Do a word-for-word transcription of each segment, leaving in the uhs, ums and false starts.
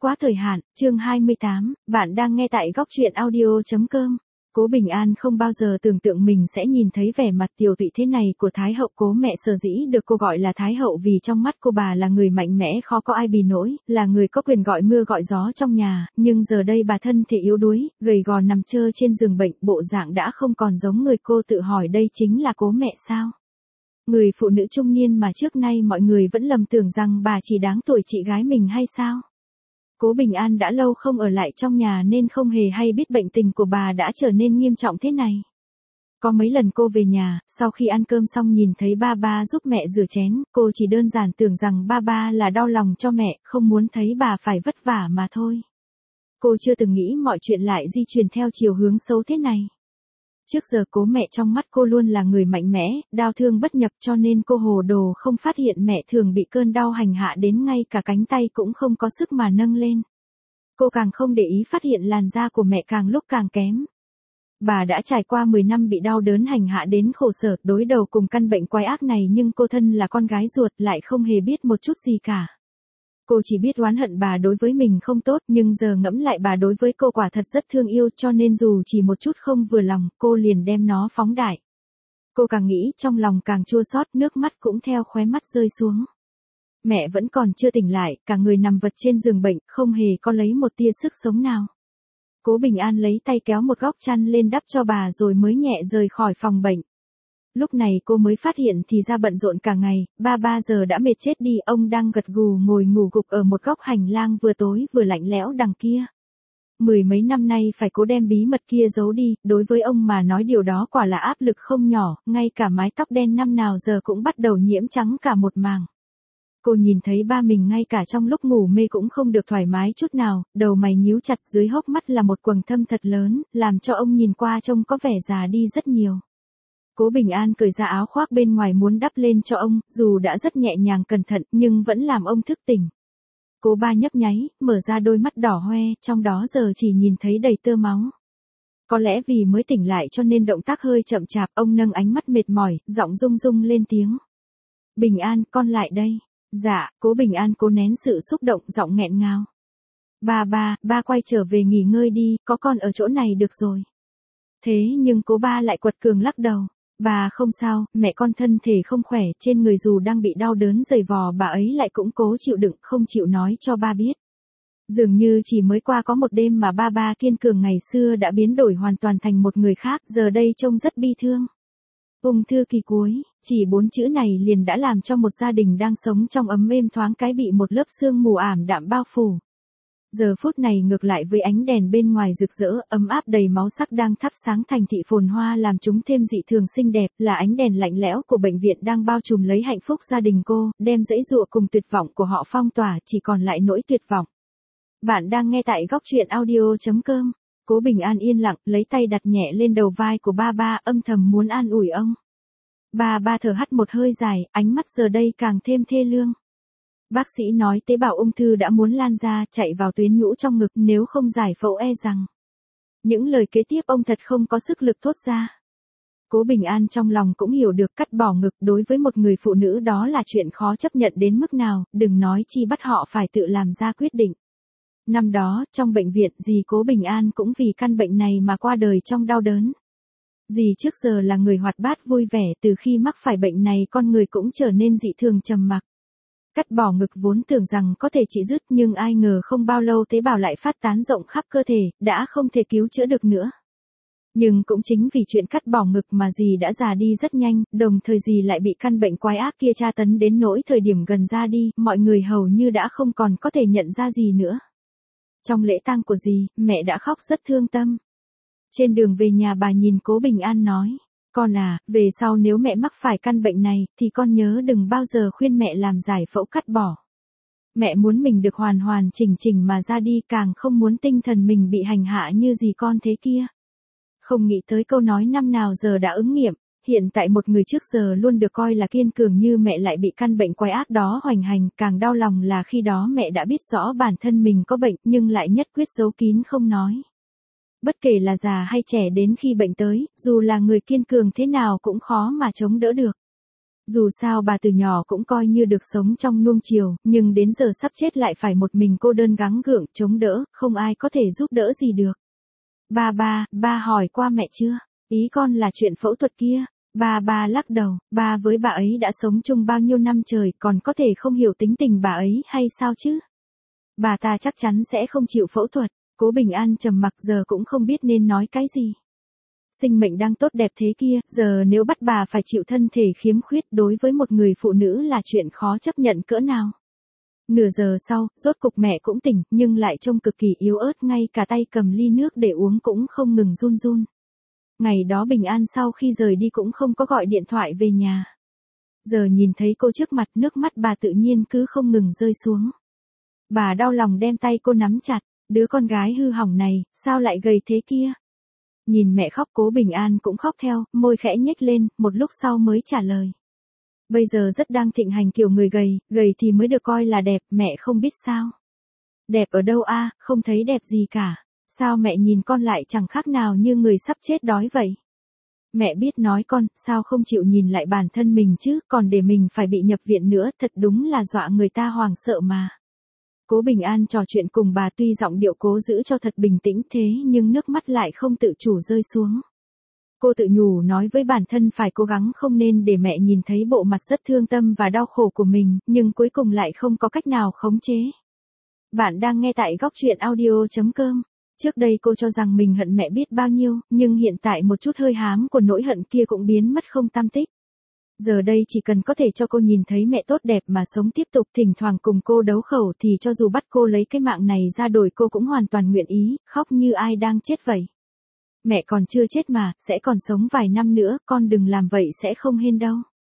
quá thời hạn, chương hai mươi tám, bạn đang nghe tại góc truyện audio chấm com. Cố Bình An không bao giờ tưởng tượng mình sẽ nhìn thấy vẻ mặt tiều tụy thế này của Thái hậu. Cố mẹ sở dĩ được cô gọi là Thái hậu vì trong mắt cô bà là người mạnh mẽ khó có ai bì nổi, là người có quyền gọi mưa gọi gió trong nhà, nhưng giờ đây bà thân thể yếu đuối, gầy gò nằm trơ trên giường bệnh, bộ dạng đã không còn giống người. Cô tự hỏi đây chính là Cố mẹ sao? Người phụ nữ trung niên mà trước nay mọi người vẫn lầm tưởng rằng bà chỉ đáng tuổi chị gái mình hay sao? Cố Bình An đã lâu không ở lại trong nhà nên không hề hay biết bệnh tình của bà đã trở nên nghiêm trọng thế này. Có mấy lần cô về nhà, sau khi ăn cơm xong nhìn thấy ba ba giúp mẹ rửa chén, cô chỉ đơn giản tưởng rằng ba ba là đau lòng cho mẹ, không muốn thấy bà phải vất vả mà thôi. Cô chưa từng nghĩ mọi chuyện lại di chuyển theo chiều hướng xấu thế này. Trước giờ Cố mẹ trong mắt cô luôn là người mạnh mẽ, đau thương bất nhập, cho nên cô hồ đồ không phát hiện mẹ thường bị cơn đau hành hạ đến ngay cả cánh tay cũng không có sức mà nâng lên. Cô càng không để ý phát hiện làn da của mẹ càng lúc càng kém. Bà đã trải qua mười năm bị đau đớn hành hạ đến khổ sở, đối đầu cùng căn bệnh quái ác này, nhưng cô thân là con gái ruột lại không hề biết một chút gì cả. Cô chỉ biết oán hận bà đối với mình không tốt, nhưng giờ ngẫm lại bà đối với cô quả thật rất thương yêu, cho nên dù chỉ một chút không vừa lòng, cô liền đem nó phóng đại. Cô càng nghĩ trong lòng càng chua xót, nước mắt cũng theo khóe mắt rơi xuống. Mẹ vẫn còn chưa tỉnh lại, cả người nằm vật trên giường bệnh, không hề có lấy một tia sức sống nào. Cố Bình An lấy tay kéo một góc chăn lên đắp cho bà rồi mới nhẹ rời khỏi phòng bệnh. Lúc này cô mới phát hiện thì ra bận rộn cả ngày, ba ba giờ đã mệt chết đi, ông đang gật gù ngồi ngủ gục ở một góc hành lang vừa tối vừa lạnh lẽo đằng kia. Mười mấy năm nay phải cố đem bí mật kia giấu đi, đối với ông mà nói điều đó quả là áp lực không nhỏ, ngay cả mái tóc đen năm nào giờ cũng bắt đầu nhiễm trắng cả một màng. Cô nhìn thấy ba mình ngay cả trong lúc ngủ mê cũng không được thoải mái chút nào, đầu mày nhíu chặt, dưới hốc mắt là một quầng thâm thật lớn, làm cho ông nhìn qua trông có vẻ già đi rất nhiều. Cố Bình An cởi ra áo khoác bên ngoài muốn đắp lên cho ông, dù đã rất nhẹ nhàng cẩn thận nhưng vẫn làm ông thức tỉnh. Cố ba nhấp nháy, mở ra đôi mắt đỏ hoe, trong đó giờ chỉ nhìn thấy đầy tơ máu. Có lẽ vì mới tỉnh lại cho nên động tác hơi chậm chạp, ông nâng ánh mắt mệt mỏi, giọng rung rung lên tiếng. Bình An, con lại đây. Dạ, Cố Bình An cố nén sự xúc động, giọng nghẹn ngào. Ba ba, ba quay trở về nghỉ ngơi đi, có con ở chỗ này được rồi. Thế nhưng Cố ba lại quật cường lắc đầu. Bà không sao, mẹ con thân thể không khỏe, trên người dù đang bị đau đớn dày vò, bà ấy lại cũng cố chịu đựng, không chịu nói cho ba biết. Dường như chỉ mới qua có một đêm mà ba ba kiên cường ngày xưa đã biến đổi hoàn toàn thành một người khác, giờ đây trông rất bi thương. Ung thư kỳ cuối, chỉ bốn chữ này liền đã làm cho một gia đình đang sống trong ấm êm thoáng cái bị một lớp sương mù ảm đạm bao phủ. Giờ phút này ngược lại với ánh đèn bên ngoài rực rỡ, ấm áp đầy máu sắc đang thắp sáng thành thị phồn hoa làm chúng thêm dị thường xinh đẹp, là ánh đèn lạnh lẽo của bệnh viện đang bao trùm lấy hạnh phúc gia đình cô, đem dãy dụa cùng tuyệt vọng của họ phong tỏa, chỉ còn lại nỗi tuyệt vọng. Bạn đang nghe tại góc truyện audio chấm com. Cố Bình An yên lặng, lấy tay đặt nhẹ lên đầu vai của ba ba, âm thầm muốn an ủi ông. Ba ba thở hắt một hơi dài, ánh mắt giờ đây càng thêm thê lương. Bác sĩ nói tế bào ung thư đã muốn lan ra, chạy vào tuyến nhũ trong ngực, nếu không giải phẫu e rằng. Những lời kế tiếp ông thật không có sức lực thốt ra. Cố Bình An trong lòng cũng hiểu được cắt bỏ ngực đối với một người phụ nữ đó là chuyện khó chấp nhận đến mức nào, đừng nói chi bắt họ phải tự làm ra quyết định. Năm đó, trong bệnh viện, dì Cố Bình An cũng vì căn bệnh này mà qua đời trong đau đớn. Dì trước giờ là người hoạt bát vui vẻ, từ khi mắc phải bệnh này con người cũng trở nên dị thường trầm mặc. Cắt bỏ ngực vốn tưởng rằng có thể trị dứt, nhưng ai ngờ không bao lâu tế bào lại phát tán rộng khắp cơ thể, đã không thể cứu chữa được nữa. Nhưng cũng chính vì chuyện cắt bỏ ngực mà dì đã già đi rất nhanh, đồng thời dì lại bị căn bệnh quái ác kia tra tấn đến nỗi thời điểm gần ra đi, mọi người hầu như đã không còn có thể nhận ra gì nữa. Trong lễ tang của dì, mẹ đã khóc rất thương tâm. Trên đường về nhà bà nhìn Cố Bình An nói. Con à, về sau nếu mẹ mắc phải căn bệnh này, thì con nhớ đừng bao giờ khuyên mẹ làm giải phẫu cắt bỏ. Mẹ muốn mình được hoàn hoàn chỉnh chỉnh mà ra đi, càng không muốn tinh thần mình bị hành hạ như gì con thế kia. Không nghĩ tới câu nói năm nào giờ đã ứng nghiệm, hiện tại một người trước giờ luôn được coi là kiên cường như mẹ lại bị căn bệnh quái ác đó hoành hành, càng đau lòng là khi đó mẹ đã biết rõ bản thân mình có bệnh nhưng lại nhất quyết giấu kín không nói. Bất kể là già hay trẻ đến khi bệnh tới, dù là người kiên cường thế nào cũng khó mà chống đỡ được. Dù sao bà từ nhỏ cũng coi như được sống trong nuông chiều, nhưng đến giờ sắp chết lại phải một mình cô đơn gắng gượng, chống đỡ, không ai có thể giúp đỡ gì được. Ba ba, ba hỏi qua mẹ chưa? Ý con là chuyện phẫu thuật kia. Ba ba lắc đầu, ba với bà ấy đã sống chung bao nhiêu năm trời, còn có thể không hiểu tính tình bà ấy hay sao chứ? Bà ta chắc chắn sẽ không chịu phẫu thuật. Cố Bình An trầm mặc giờ cũng không biết nên nói cái gì. Sinh mệnh đang tốt đẹp thế kia, giờ nếu bắt bà phải chịu thân thể khiếm khuyết đối với một người phụ nữ là chuyện khó chấp nhận cỡ nào. Nửa giờ sau, rốt cục mẹ cũng tỉnh, nhưng lại trông cực kỳ yếu ớt, ngay cả tay cầm ly nước để uống cũng không ngừng run run. Ngày đó Bình An sau khi rời đi cũng không có gọi điện thoại về nhà. Giờ nhìn thấy cô trước mặt, nước mắt bà tự nhiên cứ không ngừng rơi xuống. Bà đau lòng đem tay cô nắm chặt, đứa con gái hư hỏng này, sao lại gầy thế kia? Nhìn mẹ khóc, Cố Bình An cũng khóc theo, môi khẽ nhếch lên, một lúc sau mới trả lời. Bây giờ rất đang thịnh hành kiểu người gầy, gầy thì mới được coi là đẹp, mẹ không biết sao. Đẹp ở đâu a, không thấy đẹp gì cả. Sao mẹ nhìn con lại chẳng khác nào như người sắp chết đói vậy? Mẹ biết nói con, sao không chịu nhìn lại bản thân mình chứ, còn để mình phải bị nhập viện nữa, thật đúng là dọa người ta hoảng sợ mà. Cố Bình An trò chuyện cùng bà tuy giọng điệu cố giữ cho thật bình tĩnh thế nhưng nước mắt lại không tự chủ rơi xuống. Cô tự nhủ nói với bản thân phải cố gắng không nên để mẹ nhìn thấy bộ mặt rất thương tâm và đau khổ của mình, nhưng cuối cùng lại không có cách nào khống chế. Bạn đang nghe tại góc truyện audio chấm com. Trước đây cô cho rằng mình hận mẹ biết bao nhiêu, nhưng hiện tại một chút hơi hám của nỗi hận kia cũng biến mất không tăm tích. Giờ đây chỉ cần có thể cho cô nhìn thấy mẹ tốt đẹp mà sống tiếp tục, thỉnh thoảng cùng cô đấu khẩu, thì cho dù bắt cô lấy cái mạng này ra đổi cô cũng hoàn toàn nguyện ý, khóc như ai đang chết vậy. Mẹ còn chưa chết mà, sẽ còn sống vài năm nữa, con đừng làm vậy sẽ không hên đâu.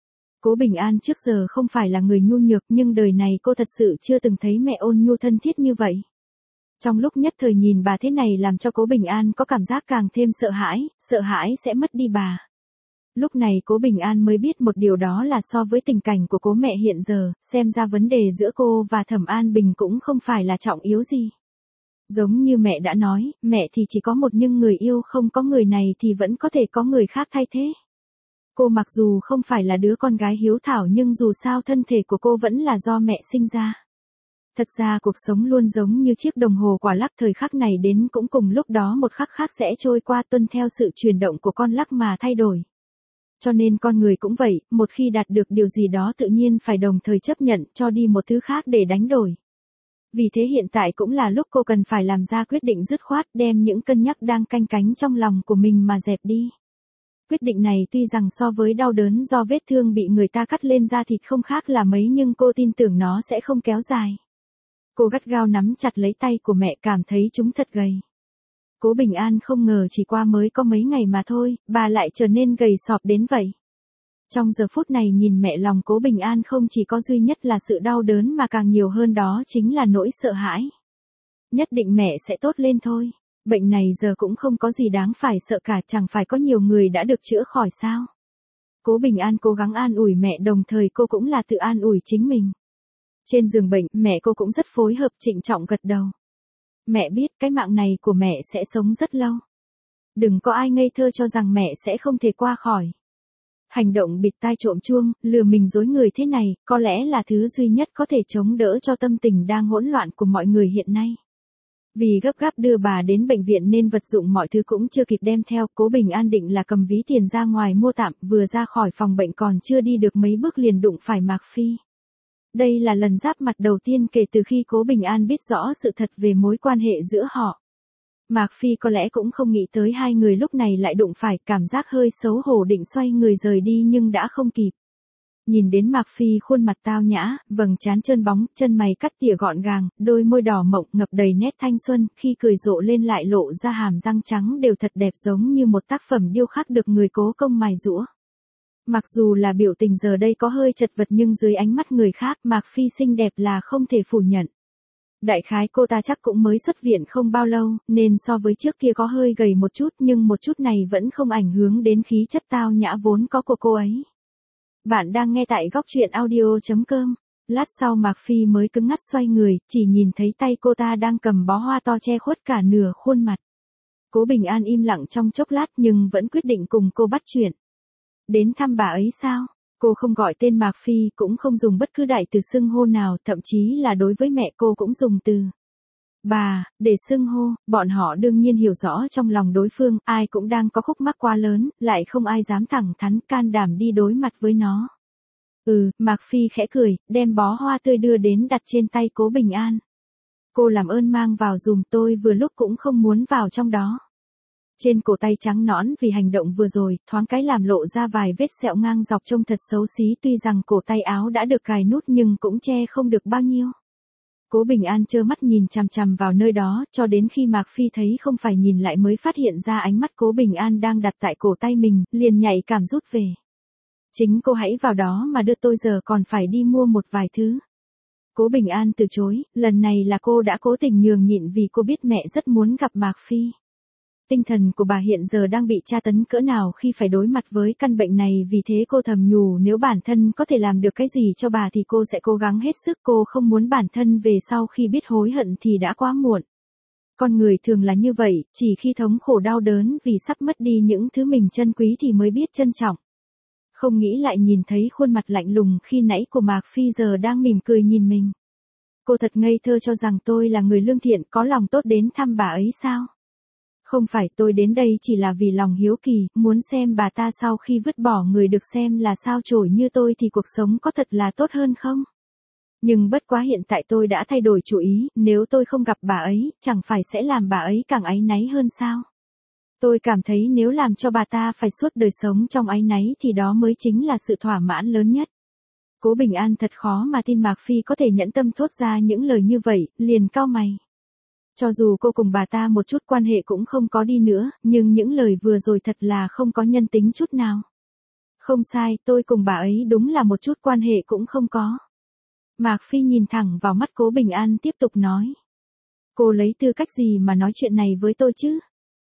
Cố Bình An trước giờ không phải là người nhu nhược, nhưng đời này cô thật sự chưa từng thấy mẹ ôn nhu thân thiết như vậy. Trong lúc nhất thời nhìn bà thế này làm cho Cố Bình An có cảm giác càng thêm sợ hãi, sợ hãi sẽ mất đi bà. Lúc này Cố Bình An mới biết một điều, đó là so với tình cảnh của Cố mẹ hiện giờ, xem ra vấn đề giữa cô và Thẩm An Bình cũng không phải là trọng yếu gì. Giống như mẹ đã nói, mẹ thì chỉ có một nhưng người yêu không có người này thì vẫn có thể có người khác thay thế. Cô mặc dù không phải là đứa con gái hiếu thảo nhưng dù sao thân thể của cô vẫn là do mẹ sinh ra. Thật ra cuộc sống luôn giống như chiếc đồng hồ quả lắc, thời khắc này đến cũng cùng lúc đó một khắc khác sẽ trôi qua, tuân theo sự chuyển động của con lắc mà thay đổi. Cho nên con người cũng vậy, một khi đạt được điều gì đó tự nhiên phải đồng thời chấp nhận cho đi một thứ khác để đánh đổi. Vì thế hiện tại cũng là lúc cô cần phải làm ra quyết định dứt khoát, đem những cân nhắc đang canh cánh trong lòng của mình mà dẹp đi. Quyết định này tuy rằng so với đau đớn do vết thương bị người ta cắt lên da thịt không khác là mấy, nhưng cô tin tưởng nó sẽ không kéo dài. Cô gắt gao nắm chặt lấy tay của mẹ, cảm thấy chúng thật gầy. Cố Bình An không ngờ chỉ qua mới có mấy ngày mà thôi, bà lại trở nên gầy sọp đến vậy. Trong giờ phút này nhìn mẹ, lòng Cố Bình An không chỉ có duy nhất là sự đau đớn mà càng nhiều hơn đó chính là nỗi sợ hãi. Nhất định mẹ sẽ tốt lên thôi. Bệnh này giờ cũng không có gì đáng phải sợ cả, chẳng phải có nhiều người đã được chữa khỏi sao. Cố Bình An cố gắng an ủi mẹ, đồng thời cô cũng là tự an ủi chính mình. Trên giường bệnh, mẹ cô cũng rất phối hợp, trịnh trọng gật đầu. Mẹ biết cái mạng này của mẹ sẽ sống rất lâu. Đừng có ai ngây thơ cho rằng mẹ sẽ không thể qua khỏi. Hành động bịt tai trộm chuông, lừa mình dối người thế này, có lẽ là thứ duy nhất có thể chống đỡ cho tâm tình đang hỗn loạn của mọi người hiện nay. Vì gấp gáp đưa bà đến bệnh viện nên vật dụng mọi thứ cũng chưa kịp đem theo, Cố Bình An định là cầm ví tiền ra ngoài mua tạm, vừa ra khỏi phòng bệnh còn chưa đi được mấy bước liền đụng phải Mạc Phi. Đây là lần giáp mặt đầu tiên kể từ khi Cố Bình An biết rõ sự thật về mối quan hệ giữa họ. Mạc Phi có lẽ cũng không nghĩ tới hai người lúc này lại đụng phải, cảm giác hơi xấu hổ định xoay người rời đi nhưng đã không kịp. Nhìn đến Mạc Phi khuôn mặt tao nhã, vầng trán trơn bóng, chân mày cắt tỉa gọn gàng, đôi môi đỏ mọng ngập đầy nét thanh xuân, khi cười rộ lên lại lộ ra hàm răng trắng đều thật đẹp, giống như một tác phẩm điêu khắc được người cố công mài giũa. Mặc dù là biểu tình giờ đây có hơi chật vật nhưng dưới ánh mắt người khác, Mạc Phi xinh đẹp là không thể phủ nhận. Đại khái cô ta chắc cũng mới xuất viện không bao lâu, nên so với trước kia có hơi gầy một chút, nhưng một chút này vẫn không ảnh hưởng đến khí chất tao nhã vốn có của cô ấy. Bạn đang nghe tại góc truyện audio chấm com. Lát sau Mạc Phi mới cứng ngắc xoay người, chỉ nhìn thấy tay cô ta đang cầm bó hoa to che khuất cả nửa khuôn mặt. Cố Bình An im lặng trong chốc lát nhưng vẫn quyết định cùng cô bắt chuyện. Đến thăm bà ấy sao? Cô không gọi tên Mạc Phi, cũng không dùng bất cứ đại từ xưng hô nào, thậm chí là đối với mẹ cô cũng dùng từ bà, để xưng hô. Bọn họ đương nhiên hiểu rõ trong lòng đối phương, ai cũng đang có khúc mắc quá lớn, lại không ai dám thẳng thắn can đảm đi đối mặt với nó. Ừ, Mạc Phi khẽ cười, đem bó hoa tươi đưa đến đặt trên tay Cố Bình An. Cô làm ơn mang vào dùm, tôi vừa lúc cũng không muốn vào trong đó. Trên cổ tay trắng nõn vì hành động vừa rồi, thoáng cái làm lộ ra vài vết sẹo ngang dọc trông thật xấu xí, tuy rằng cổ tay áo đã được cài nút nhưng cũng che không được bao nhiêu. Cố Bình An trơ mắt nhìn chằm chằm vào nơi đó, cho đến khi Mạc Phi thấy không phải nhìn lại mới phát hiện ra ánh mắt Cố Bình An đang đặt tại cổ tay mình, liền nhạy cảm rút về. Chính cô hãy vào đó mà đưa, tôi giờ còn phải đi mua một vài thứ. Cố Bình An từ chối, lần này là cô đã cố tình nhường nhịn vì cô biết mẹ rất muốn gặp Mạc Phi. Tinh thần của bà hiện giờ đang bị tra tấn cỡ nào khi phải đối mặt với căn bệnh này, vì thế cô thầm nhủ nếu bản thân có thể làm được cái gì cho bà thì cô sẽ cố gắng hết sức, cô không muốn bản thân về sau khi biết hối hận thì đã quá muộn. Con người thường là như vậy, chỉ khi thống khổ đau đớn vì sắp mất đi những thứ mình trân quý thì mới biết trân trọng. Không nghĩ lại nhìn thấy khuôn mặt lạnh lùng khi nãy của Mạc Phi giờ đang mỉm cười nhìn mình. Cô thật ngây thơ cho rằng tôi là người lương thiện, có lòng tốt đến thăm bà ấy sao? Không phải, tôi đến đây chỉ là vì lòng hiếu kỳ, muốn xem bà ta sau khi vứt bỏ người được xem là sao chổi như tôi thì cuộc sống có thật là tốt hơn không? Nhưng bất quá hiện tại tôi đã thay đổi chủ ý, nếu tôi không gặp bà ấy, chẳng phải sẽ làm bà ấy càng áy náy hơn sao? Tôi cảm thấy nếu làm cho bà ta phải suốt đời sống trong áy náy thì đó mới chính là sự thỏa mãn lớn nhất. Cố Bình An thật khó mà tin Mạc Phi có thể nhẫn tâm thốt ra những lời như vậy, liền cau mày. Cho dù cô cùng bà ta một chút quan hệ cũng không có đi nữa, nhưng những lời vừa rồi thật là không có nhân tính chút nào. Không sai, tôi cùng bà ấy đúng là một chút quan hệ cũng không có. Mạc Phi nhìn thẳng vào mắt Cố Bình An tiếp tục nói. Cô lấy tư cách gì mà nói chuyện này với tôi chứ?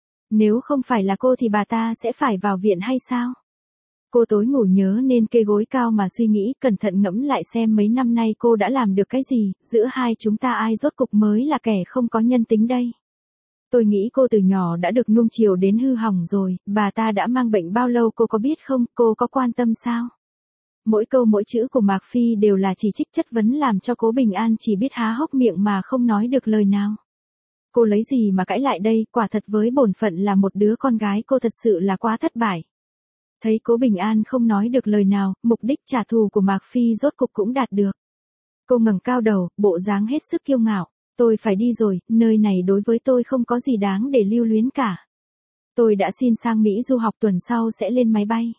Nếu không phải là cô thì bà ta sẽ phải vào viện hay sao? Cô tối ngủ nhớ nên kê gối cao mà suy nghĩ, cẩn thận ngẫm lại xem mấy năm nay cô đã làm được cái gì, giữa hai chúng ta ai rốt cục mới là kẻ không có nhân tính đây. Tôi nghĩ cô từ nhỏ đã được nuông chiều đến hư hỏng rồi, bà ta đã mang bệnh bao lâu cô có biết không, cô có quan tâm sao? Mỗi câu mỗi chữ của Mạc Phi đều là chỉ trích chất vấn làm cho Cố Bình An chỉ biết há hốc miệng mà không nói được lời nào. Cô lấy gì mà cãi lại đây, quả thật với bổn phận là một đứa con gái cô thật sự là quá thất bại. Thấy Cố Bình An không nói được lời nào, mục đích trả thù của Mạc Phi rốt cục cũng đạt được. Cô ngẩng cao đầu, bộ dáng hết sức kiêu ngạo. Tôi phải đi rồi, nơi này đối với tôi không có gì đáng để lưu luyến cả. Tôi đã xin sang Mỹ du học, tuần sau sẽ lên máy bay.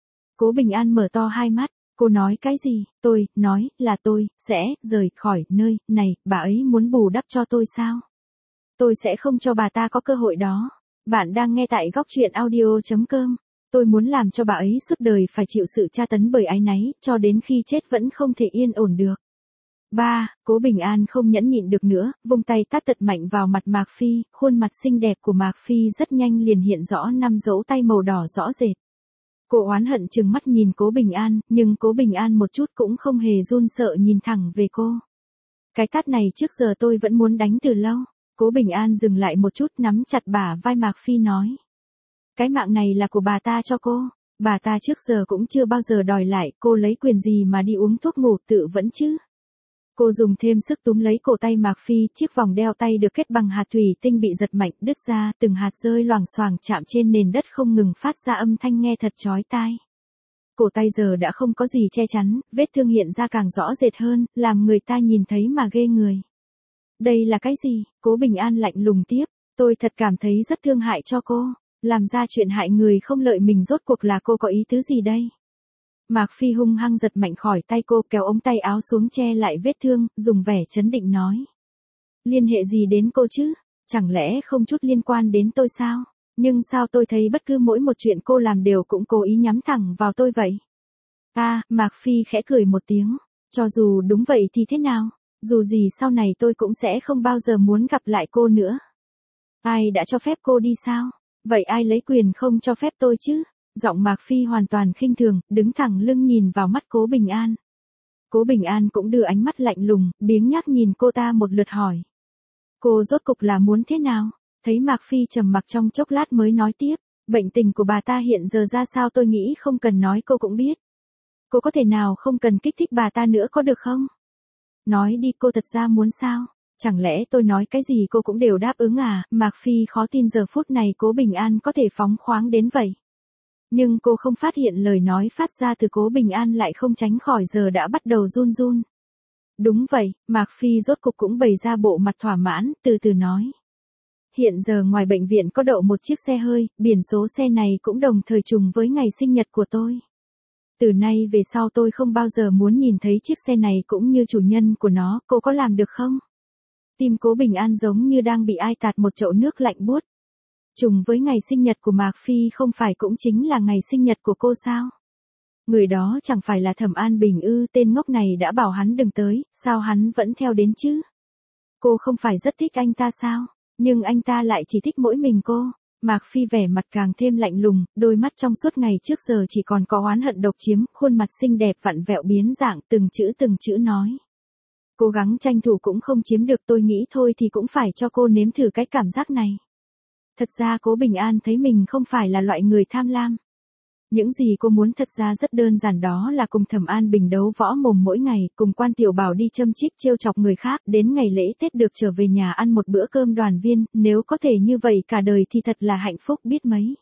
Cố Bình An mở to hai mắt, cô nói cái gì? Tôi, nói, là tôi, sẽ, rời khỏi nơi, này, bà ấy muốn bù đắp cho tôi sao? Tôi sẽ không cho bà ta có cơ hội đó. Bạn đang nghe tại góc truyện audio chấm com. Tôi muốn làm cho bà ấy suốt đời phải chịu sự tra tấn bởi áy náy, cho đến khi chết vẫn không thể yên ổn được. ba. Cố Bình An không nhẫn nhịn được nữa, vung tay tát thật mạnh vào mặt Mạc Phi, khuôn mặt xinh đẹp của Mạc Phi rất nhanh liền hiện rõ năm dấu tay màu đỏ rõ rệt. Cô oán hận trừng mắt nhìn Cố Bình An, nhưng Cố Bình An một chút cũng không hề run sợ nhìn thẳng về cô. Cái tát này trước giờ tôi vẫn muốn đánh từ lâu. Cố Bình An dừng lại một chút, nắm chặt bả vai Mạc Phi nói. Cái mạng này là của bà ta cho cô, bà ta trước giờ cũng chưa bao giờ đòi lại, cô lấy quyền gì mà đi uống thuốc ngủ tự vẫn chứ? Cô dùng thêm sức túm lấy cổ tay Mạc Phi, chiếc vòng đeo tay được kết bằng hạt thủy tinh bị giật mạnh, đứt ra, từng hạt rơi loảng xoảng chạm trên nền đất không ngừng phát ra âm thanh nghe thật chói tai. Cổ tay giờ đã không có gì che chắn, vết thương hiện ra càng rõ rệt hơn, làm người ta nhìn thấy mà ghê người. Đây là cái gì? Cố Bình An lạnh lùng tiếp, tôi thật cảm thấy rất thương hại cho cô. Làm ra chuyện hại người không lợi mình rốt cuộc là cô có ý tứ gì đây? Mạc Phi hung hăng giật mạnh khỏi tay cô, kéo ống tay áo xuống che lại vết thương, dùng vẻ trấn định nói. Liên hệ gì đến cô chứ? Chẳng lẽ không chút liên quan đến tôi sao? Nhưng sao tôi thấy bất cứ mỗi một chuyện cô làm đều cũng cố ý nhắm thẳng vào tôi vậy? À, Mạc Phi khẽ cười một tiếng. Cho dù đúng vậy thì thế nào? Dù gì sau này tôi cũng sẽ không bao giờ muốn gặp lại cô nữa. Ai đã cho phép cô đi sao? Vậy ai lấy quyền không cho phép tôi chứ? Giọng Mạc Phi hoàn toàn khinh thường, đứng thẳng lưng nhìn vào mắt Cố Bình An. Cố Bình An cũng đưa ánh mắt lạnh lùng, biếng nhác nhìn cô ta một lượt hỏi. Cô rốt cục là muốn thế nào? Thấy Mạc Phi trầm mặc trong chốc lát mới nói tiếp. Bệnh tình của bà ta hiện giờ ra sao tôi nghĩ không cần nói cô cũng biết. Cô có thể nào không cần kích thích bà ta nữa có được không? Nói đi, cô thật ra muốn sao? Chẳng lẽ tôi nói cái gì cô cũng đều đáp ứng à? Mạc Phi khó tin giờ phút này Cố Bình An có thể phóng khoáng đến vậy. Nhưng cô không phát hiện lời nói phát ra từ Cố Bình An lại không tránh khỏi giờ đã bắt đầu run run. Đúng vậy, Mạc Phi rốt cục cũng bày ra bộ mặt thỏa mãn, từ từ nói. Hiện giờ ngoài bệnh viện có đậu một chiếc xe hơi, biển số xe này cũng đồng thời trùng với ngày sinh nhật của tôi. Từ nay về sau tôi không bao giờ muốn nhìn thấy chiếc xe này cũng như chủ nhân của nó, cô có làm được không? Tim Cố Bình An giống như đang bị ai tạt một chậu nước lạnh buốt. Trùng với ngày sinh nhật của Mạc Phi không phải cũng chính là ngày sinh nhật của cô sao? Người đó chẳng phải là Thẩm An Bình ư? Tên ngốc này đã bảo hắn đừng tới, sao hắn vẫn theo đến chứ? Cô không phải rất thích anh ta sao? Nhưng anh ta lại chỉ thích mỗi mình cô. Mạc Phi vẻ mặt càng thêm lạnh lùng, đôi mắt trong suốt ngày trước giờ chỉ còn có oán hận độc chiếm, khuôn mặt xinh đẹp vặn vẹo biến dạng, từng chữ từng chữ nói. Cố gắng tranh thủ cũng không chiếm được, tôi nghĩ thôi thì cũng phải cho cô nếm thử cái cảm giác này. Thật ra Cố Bình An thấy mình không phải là loại người tham lam. Những gì cô muốn thật ra rất đơn giản, đó là cùng Thẩm An Bình đấu võ mồm mỗi ngày, cùng Quan Tiểu Bảo đi châm chích trêu chọc người khác, đến ngày lễ Tết được trở về nhà ăn một bữa cơm đoàn viên, nếu có thể như vậy cả đời thì thật là hạnh phúc biết mấy.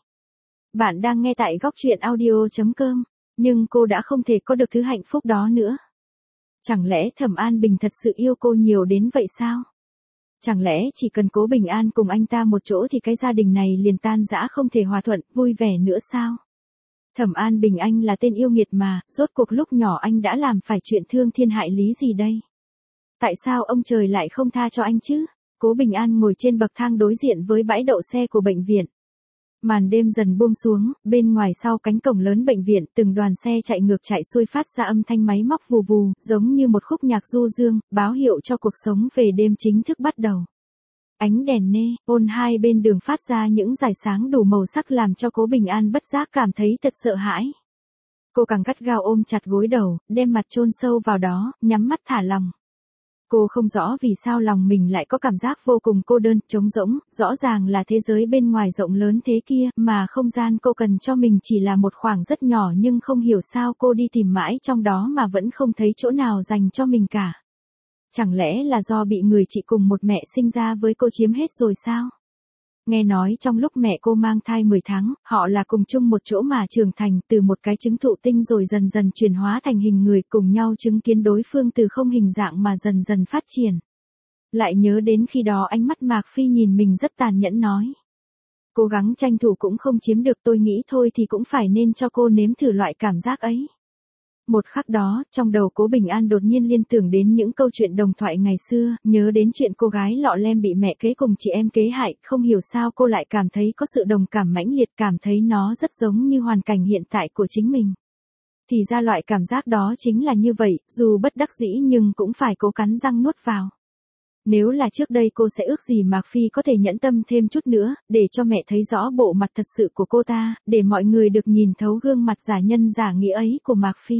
Bạn đang nghe tại góc truyện audio chấm com, nhưng cô đã không thể có được thứ hạnh phúc đó nữa. Chẳng lẽ Thẩm An Bình thật sự yêu cô nhiều đến vậy sao? Chẳng lẽ chỉ cần Cố Bình An cùng anh ta một chỗ thì cái gia đình này liền tan rã không thể hòa thuận, vui vẻ nữa sao? Thẩm An Bình anh là tên yêu nghiệt mà, rốt cuộc lúc nhỏ anh đã làm phải chuyện thương thiên hại lý gì đây? Tại sao ông trời lại không tha cho anh chứ? Cố Bình An ngồi trên bậc thang đối diện với bãi đậu xe của bệnh viện. Màn đêm dần buông xuống, bên ngoài sau cánh cổng lớn bệnh viện, từng đoàn xe chạy ngược chạy xuôi phát ra âm thanh máy móc vù vù, giống như một khúc nhạc du dương, báo hiệu cho cuộc sống về đêm chính thức bắt đầu. Ánh đèn nê, ôn hai bên đường phát ra những dải sáng đủ màu sắc làm cho Cố Bình An bất giác cảm thấy thật sợ hãi. Cô càng gắt gao ôm chặt gối đầu, đem mặt chôn sâu vào đó, nhắm mắt thả lòng. Cô không rõ vì sao lòng mình lại có cảm giác vô cùng cô đơn, trống rỗng, rõ ràng là thế giới bên ngoài rộng lớn thế kia, mà không gian cô cần cho mình chỉ là một khoảng rất nhỏ, nhưng không hiểu sao cô đi tìm mãi trong đó mà vẫn không thấy chỗ nào dành cho mình cả. Chẳng lẽ là do bị người chị cùng một mẹ sinh ra với cô chiếm hết rồi sao? Nghe nói trong lúc mẹ cô mang thai mười tháng, họ là cùng chung một chỗ mà trưởng thành, từ một cái trứng thụ tinh rồi dần dần chuyển hóa thành hình người, cùng nhau chứng kiến đối phương từ không hình dạng mà dần dần phát triển. Lại nhớ đến khi đó ánh mắt Mạc Phi nhìn mình rất tàn nhẫn nói. Cố gắng tranh thủ cũng không chiếm được, tôi nghĩ thôi thì cũng phải nên cho cô nếm thử loại cảm giác ấy. Một khắc đó, trong đầu Cố Bình An đột nhiên liên tưởng đến những câu chuyện đồng thoại ngày xưa, nhớ đến chuyện cô gái lọ lem bị mẹ kế cùng chị em kế hại, không hiểu sao cô lại cảm thấy có sự đồng cảm mãnh liệt, cảm thấy nó rất giống như hoàn cảnh hiện tại của chính mình. Thì ra loại cảm giác đó chính là như vậy, dù bất đắc dĩ nhưng cũng phải cố cắn răng nuốt vào. Nếu là trước đây cô sẽ ước gì Mạc Phi có thể nhẫn tâm thêm chút nữa, để cho mẹ thấy rõ bộ mặt thật sự của cô ta, để mọi người được nhìn thấu gương mặt giả nhân giả nghĩa ấy của Mạc Phi.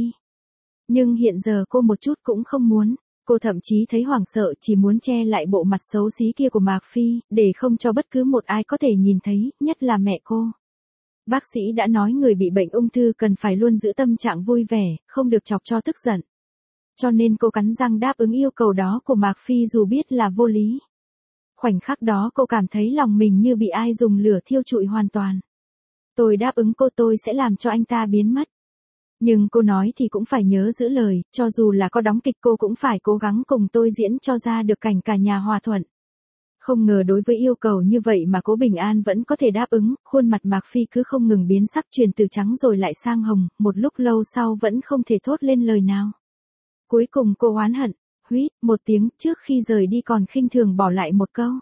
Nhưng hiện giờ cô một chút cũng không muốn, cô thậm chí thấy hoảng sợ, chỉ muốn che lại bộ mặt xấu xí kia của Mạc Phi, để không cho bất cứ một ai có thể nhìn thấy, nhất là mẹ cô. Bác sĩ đã nói người bị bệnh ung thư cần phải luôn giữ tâm trạng vui vẻ, không được chọc cho tức giận. Cho nên cô cắn răng đáp ứng yêu cầu đó của Mạc Phi dù biết là vô lý. Khoảnh khắc đó cô cảm thấy lòng mình như bị ai dùng lửa thiêu trụi hoàn toàn. Tôi đáp ứng cô, tôi sẽ làm cho anh ta biến mất. Nhưng cô nói thì cũng phải nhớ giữ lời, cho dù là có đóng kịch cô cũng phải cố gắng cùng tôi diễn cho ra được cảnh cả nhà hòa thuận. Không ngờ đối với yêu cầu như vậy mà Cố Bình An vẫn có thể đáp ứng, khuôn mặt Mạc Phi cứ không ngừng biến sắc, chuyển từ trắng rồi lại sang hồng, một lúc lâu sau vẫn không thể thốt lên lời nào. Cuối cùng cô oán hận, huýt một tiếng, trước khi rời đi còn khinh thường bỏ lại một câu.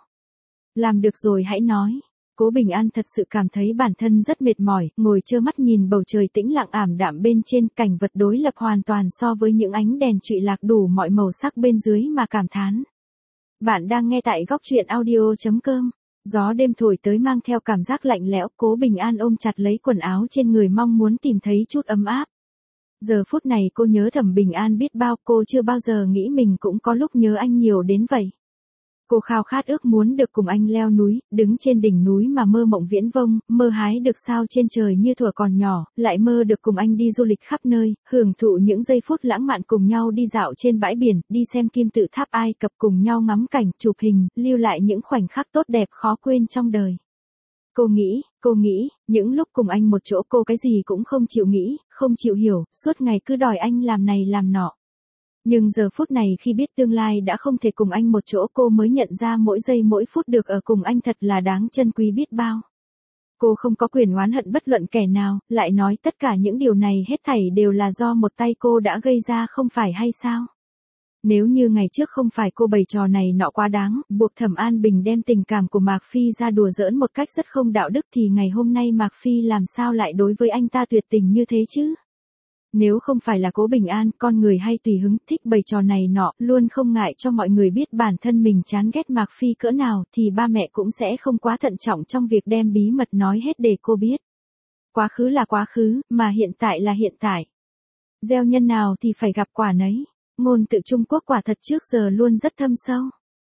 Làm được rồi hãy nói. Cố Bình An thật sự cảm thấy bản thân rất mệt mỏi, ngồi trơ mắt nhìn bầu trời tĩnh lặng ảm đạm bên trên, cảnh vật đối lập hoàn toàn so với những ánh đèn trụy lạc đủ mọi màu sắc bên dưới mà cảm thán. Bạn đang nghe tại góc truyện audio chấm com. Gió đêm thổi tới mang theo cảm giác lạnh lẽo, Cố Bình An ôm chặt lấy quần áo trên người mong muốn tìm thấy chút ấm áp. Giờ phút này cô nhớ Thẩm Bình An biết bao, cô chưa bao giờ nghĩ mình cũng có lúc nhớ anh nhiều đến vậy. Cô khao khát ước muốn được cùng anh leo núi, đứng trên đỉnh núi mà mơ mộng viễn vông, mơ hái được sao trên trời như thuở còn nhỏ, lại mơ được cùng anh đi du lịch khắp nơi, hưởng thụ những giây phút lãng mạn cùng nhau đi dạo trên bãi biển, đi xem kim tự tháp Ai Cập cùng nhau ngắm cảnh, chụp hình, lưu lại những khoảnh khắc tốt đẹp khó quên trong đời. Cô nghĩ, cô nghĩ, những lúc cùng anh một chỗ cô cái gì cũng không chịu nghĩ, không chịu hiểu, suốt ngày cứ đòi anh làm này làm nọ. Nhưng giờ phút này khi biết tương lai đã không thể cùng anh một chỗ cô mới nhận ra mỗi giây mỗi phút được ở cùng anh thật là đáng trân quý biết bao. Cô không có quyền oán hận bất luận kẻ nào, lại nói tất cả những điều này hết thảy đều là do một tay cô đã gây ra không phải hay sao? Nếu như ngày trước không phải cô bày trò này nọ quá đáng, buộc Thẩm An Bình đem tình cảm của Mạc Phi ra đùa giỡn một cách rất không đạo đức thì ngày hôm nay Mạc Phi làm sao lại đối với anh ta tuyệt tình như thế chứ? Nếu không phải là Cố Bình An, con người hay tùy hứng, thích bày trò này nọ, luôn không ngại cho mọi người biết bản thân mình chán ghét Mạc Phi cỡ nào, thì ba mẹ cũng sẽ không quá thận trọng trong việc đem bí mật nói hết để cô biết. Quá khứ là quá khứ, mà hiện tại là hiện tại. Gieo nhân nào thì phải gặp quả nấy. Ngôn từ Trung Quốc quả thật trước giờ luôn rất thâm sâu.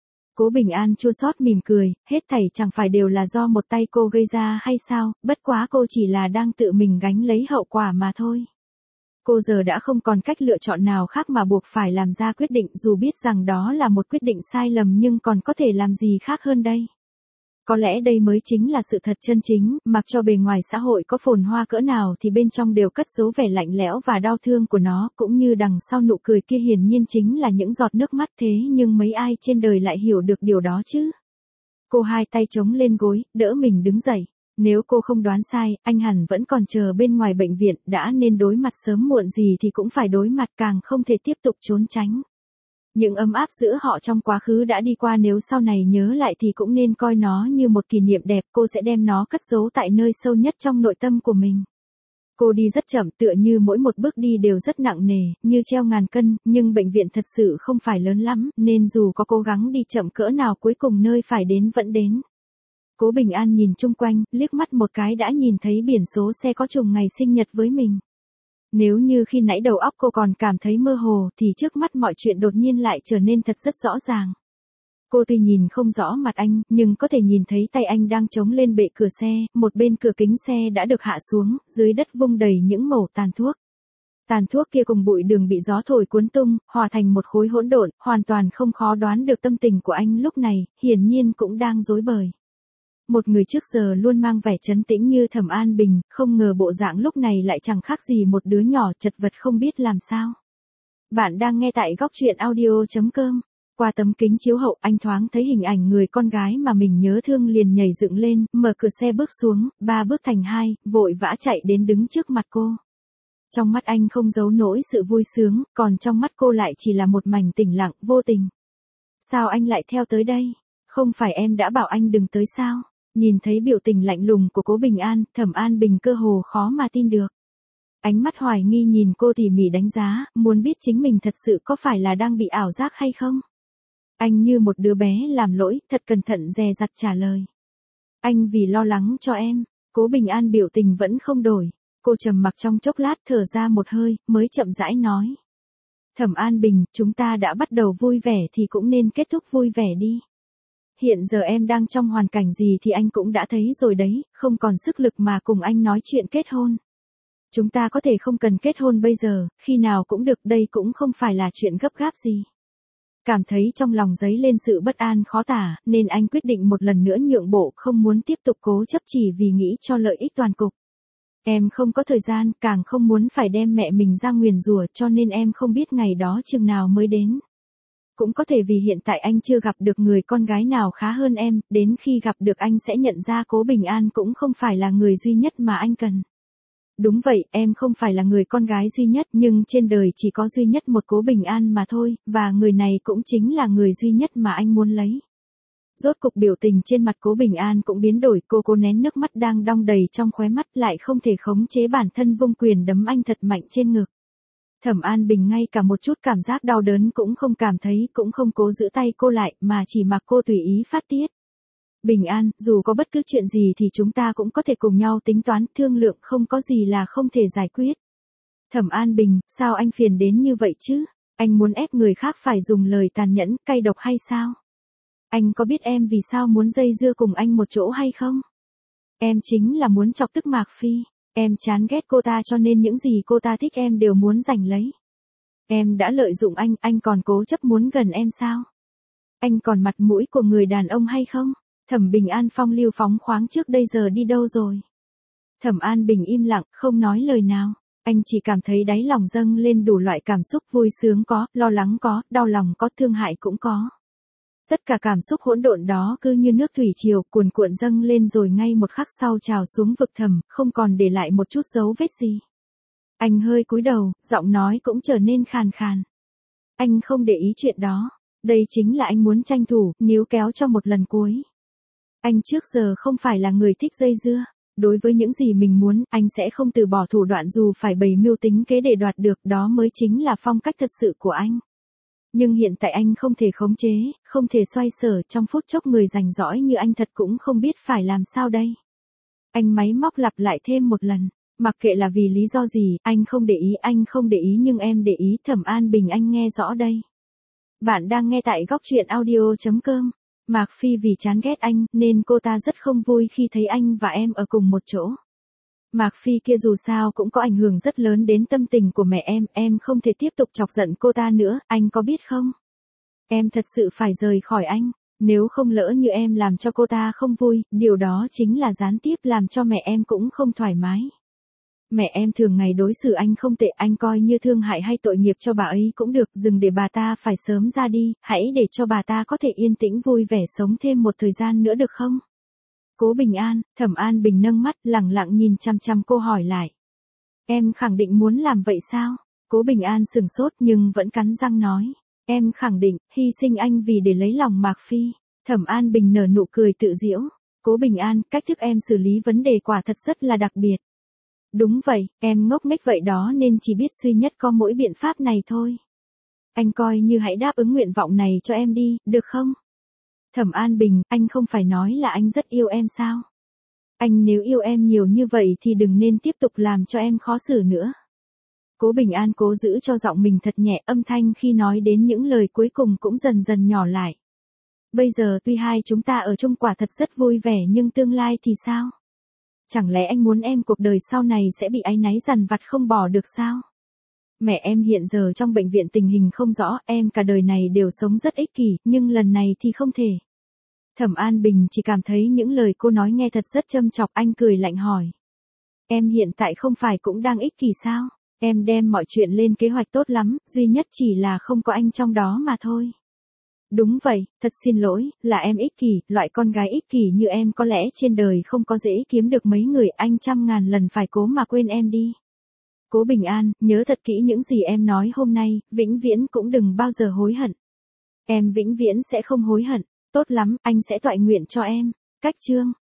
Cố Bình An chua xót mỉm cười, hết thảy chẳng phải đều là do một tay cô gây ra hay sao, bất quá cô chỉ là đang tự mình gánh lấy hậu quả mà thôi. Cô giờ đã không còn cách lựa chọn nào khác mà buộc phải làm ra quyết định dù biết rằng đó là một quyết định sai lầm nhưng còn có thể làm gì khác hơn đây. Có lẽ đây mới chính là sự thật chân chính, mặc cho bề ngoài xã hội có phồn hoa cỡ nào thì bên trong đều cất giấu vẻ lạnh lẽo và đau thương của nó, cũng như đằng sau nụ cười kia hiển nhiên chính là những giọt nước mắt thế nhưng mấy ai trên đời lại hiểu được điều đó chứ. Cô hai tay chống lên gối, đỡ mình đứng dậy. Nếu cô không đoán sai, anh hẳn vẫn còn chờ bên ngoài bệnh viện, đã nên đối mặt sớm muộn gì thì cũng phải đối mặt, càng không thể tiếp tục trốn tránh. Những ấm áp giữa họ trong quá khứ đã đi qua, nếu sau này nhớ lại thì cũng nên coi nó như một kỷ niệm đẹp, cô sẽ đem nó cất giấu tại nơi sâu nhất trong nội tâm của mình. Cô đi rất chậm, tựa như mỗi một bước đi đều rất nặng nề, như treo ngàn cân, nhưng bệnh viện thật sự không phải lớn lắm, nên dù có cố gắng đi chậm cỡ nào cuối cùng nơi phải đến vẫn đến. Cố Bình An nhìn chung quanh, liếc mắt một cái đã nhìn thấy biển số xe có trùng ngày sinh nhật với mình. Nếu như khi nãy đầu óc cô còn cảm thấy mơ hồ thì trước mắt mọi chuyện đột nhiên lại trở nên thật rất rõ ràng. Cô tuy nhìn không rõ mặt anh, nhưng có thể nhìn thấy tay anh đang chống lên bệ cửa xe, một bên cửa kính xe đã được hạ xuống, dưới đất vung đầy những mẩu tàn thuốc. Tàn thuốc kia cùng bụi đường bị gió thổi cuốn tung, hòa thành một khối hỗn độn, hoàn toàn không khó đoán được tâm tình của anh lúc này, hiển nhiên cũng đang rối bời. Một người trước giờ luôn mang vẻ trấn tĩnh như Thẩm An Bình, không ngờ bộ dạng lúc này lại chẳng khác gì một đứa nhỏ chật vật không biết làm sao. Bạn đang nghe tại góc truyện audio chấm com. Qua tấm kính chiếu hậu, anh thoáng thấy hình ảnh người con gái mà mình nhớ thương liền nhảy dựng lên, mở cửa xe bước xuống, ba bước thành hai, vội vã chạy đến đứng trước mặt cô. Trong mắt anh không giấu nổi sự vui sướng, còn trong mắt cô lại chỉ là một mảnh tĩnh lặng, vô tình. Sao anh lại theo tới đây? Không phải em đã bảo anh đừng tới sao? Nhìn thấy biểu tình lạnh lùng của Cố Bình An, Thẩm An Bình cơ hồ khó mà tin được. Ánh mắt hoài nghi nhìn cô tỉ mỉ đánh giá, muốn biết chính mình thật sự có phải là đang bị ảo giác hay không. Anh như một đứa bé làm lỗi, thật cẩn thận dè dặt trả lời. Anh vì lo lắng cho em. Cố Bình An biểu tình vẫn không đổi. Cô trầm mặc trong chốc lát, thở ra một hơi, mới chậm rãi nói. Thẩm An Bình, chúng ta đã bắt đầu vui vẻ thì cũng nên kết thúc vui vẻ đi. Hiện giờ em đang trong hoàn cảnh gì thì anh cũng đã thấy rồi đấy, không còn sức lực mà cùng anh nói chuyện kết hôn. Chúng ta có thể không cần kết hôn bây giờ, khi nào cũng được, đây cũng không phải là chuyện gấp gáp gì. Cảm thấy trong lòng dấy lên sự bất an khó tả, nên anh quyết định một lần nữa nhượng bộ, không muốn tiếp tục cố chấp chỉ vì nghĩ cho lợi ích toàn cục. Em không có thời gian, càng không muốn phải đem mẹ mình ra nguyền rủa, cho nên em không biết ngày đó chừng nào mới đến. Cũng có thể vì hiện tại anh chưa gặp được người con gái nào khá hơn em, đến khi gặp được anh sẽ nhận ra Cố Bình An cũng không phải là người duy nhất mà anh cần. Đúng vậy, em không phải là người con gái duy nhất, nhưng trên đời chỉ có duy nhất một Cố Bình An mà thôi, và người này cũng chính là người duy nhất mà anh muốn lấy. Rốt cục biểu tình trên mặt Cố Bình An cũng biến đổi, cô cố nén nước mắt đang đong đầy trong khóe mắt, lại không thể khống chế bản thân vung quyền đấm anh thật mạnh trên ngực. Thẩm An Bình ngay cả một chút cảm giác đau đớn cũng không cảm thấy, cũng không cố giữ tay cô lại, mà chỉ mặc cô tùy ý phát tiết. Bình An, dù có bất cứ chuyện gì thì chúng ta cũng có thể cùng nhau tính toán, thương lượng, không có gì là không thể giải quyết. Thẩm An Bình, sao anh phiền đến như vậy chứ? Anh muốn ép người khác phải dùng lời tàn nhẫn, cay độc hay sao? Anh có biết em vì sao muốn dây dưa cùng anh một chỗ hay không? Em chính là muốn chọc tức Mạc Phi. Em chán ghét cô ta cho nên những gì cô ta thích em đều muốn giành lấy. Em đã lợi dụng anh, anh còn cố chấp muốn gần em sao? Anh còn mặt mũi của người đàn ông hay không? Thẩm Bình An phong lưu phóng khoáng trước đây giờ đi đâu rồi? Thẩm An Bình im lặng, không nói lời nào. Anh chỉ cảm thấy đáy lòng dâng lên đủ loại cảm xúc vui sướng có, lo lắng có, đau lòng có, thương hại cũng có. Tất cả cảm xúc hỗn độn đó cứ như nước thủy triều cuồn cuộn dâng lên rồi ngay một khắc sau trào xuống vực thẳm, không còn để lại một chút dấu vết gì. Anh hơi cúi đầu, giọng nói cũng trở nên khàn khàn. Anh không để ý chuyện đó. Đây chính là anh muốn tranh thủ, níu kéo cho một lần cuối. Anh trước giờ không phải là người thích dây dưa. Đối với những gì mình muốn, anh sẽ không từ bỏ thủ đoạn dù phải bày mưu tính kế để đoạt được, đó mới chính là phong cách thật sự của anh. Nhưng hiện tại anh không thể khống chế, không thể xoay sở, trong phút chốc người rành rõi như anh thật cũng không biết phải làm sao đây. Anh máy móc lặp lại thêm một lần, mặc kệ là vì lý do gì, anh không để ý, anh không để ý nhưng em để ý. Thẩm An Bình, anh nghe rõ đây. Bạn đang nghe tại góc truyện audio chấm com. Mạc Phi vì chán ghét anh, nên cô ta rất không vui khi thấy anh và em ở cùng một chỗ. Mạc Phi kia dù sao cũng có ảnh hưởng rất lớn đến tâm tình của mẹ em, em không thể tiếp tục chọc giận cô ta nữa, anh có biết không? Em thật sự phải rời khỏi anh, nếu không lỡ như em làm cho cô ta không vui, điều đó chính là gián tiếp làm cho mẹ em cũng không thoải mái. Mẹ em thường ngày đối xử anh không tệ, anh coi như thương hại hay tội nghiệp cho bà ấy cũng được, đừng để bà ta phải sớm ra đi, hãy để cho bà ta có thể yên tĩnh vui vẻ sống thêm một thời gian nữa được không? Cố Bình An, Thẩm An Bình nâng mắt lẳng lặng nhìn chăm chăm cô hỏi lại. Em khẳng định muốn làm vậy sao? Cố Bình An sừng sốt nhưng vẫn cắn răng nói. Em khẳng định, hy sinh anh vì để lấy lòng Mạc Phi. Thẩm An Bình nở nụ cười tự giễu. Cố Bình An, cách thức em xử lý vấn đề quả thật rất là đặc biệt. Đúng vậy, em ngốc nghếch vậy đó nên chỉ biết duy nhất có mỗi biện pháp này thôi. Anh coi như hãy đáp ứng nguyện vọng này cho em đi, được không? Thẩm An Bình, anh không phải nói là anh rất yêu em sao? Anh nếu yêu em nhiều như vậy thì đừng nên tiếp tục làm cho em khó xử nữa. Cố Bình An cố giữ cho giọng mình thật nhẹ, âm thanh khi nói đến những lời cuối cùng cũng dần dần nhỏ lại. Bây giờ tuy hai chúng ta ở chung quả thật rất vui vẻ nhưng tương lai thì sao? Chẳng lẽ anh muốn em cuộc đời sau này sẽ bị áy náy dằn vặt không bỏ được sao? Mẹ em hiện giờ trong bệnh viện tình hình không rõ, em cả đời này đều sống rất ích kỷ, nhưng lần này thì không thể. Thẩm An Bình chỉ cảm thấy những lời cô nói nghe thật rất châm chọc, anh cười lạnh hỏi. Em hiện tại không phải cũng đang ích kỷ sao? Em đem mọi chuyện lên kế hoạch tốt lắm, duy nhất chỉ là không có anh trong đó mà thôi. Đúng vậy, thật xin lỗi, là em ích kỷ, loại con gái ích kỷ như em có lẽ trên đời không có dễ kiếm được mấy người, anh trăm ngàn lần phải cố mà quên em đi. Cố Bình An, nhớ thật kỹ những gì em nói hôm nay, vĩnh viễn cũng đừng bao giờ hối hận. Em vĩnh viễn sẽ không hối hận, tốt lắm, anh sẽ toại nguyện cho em. Cách chương.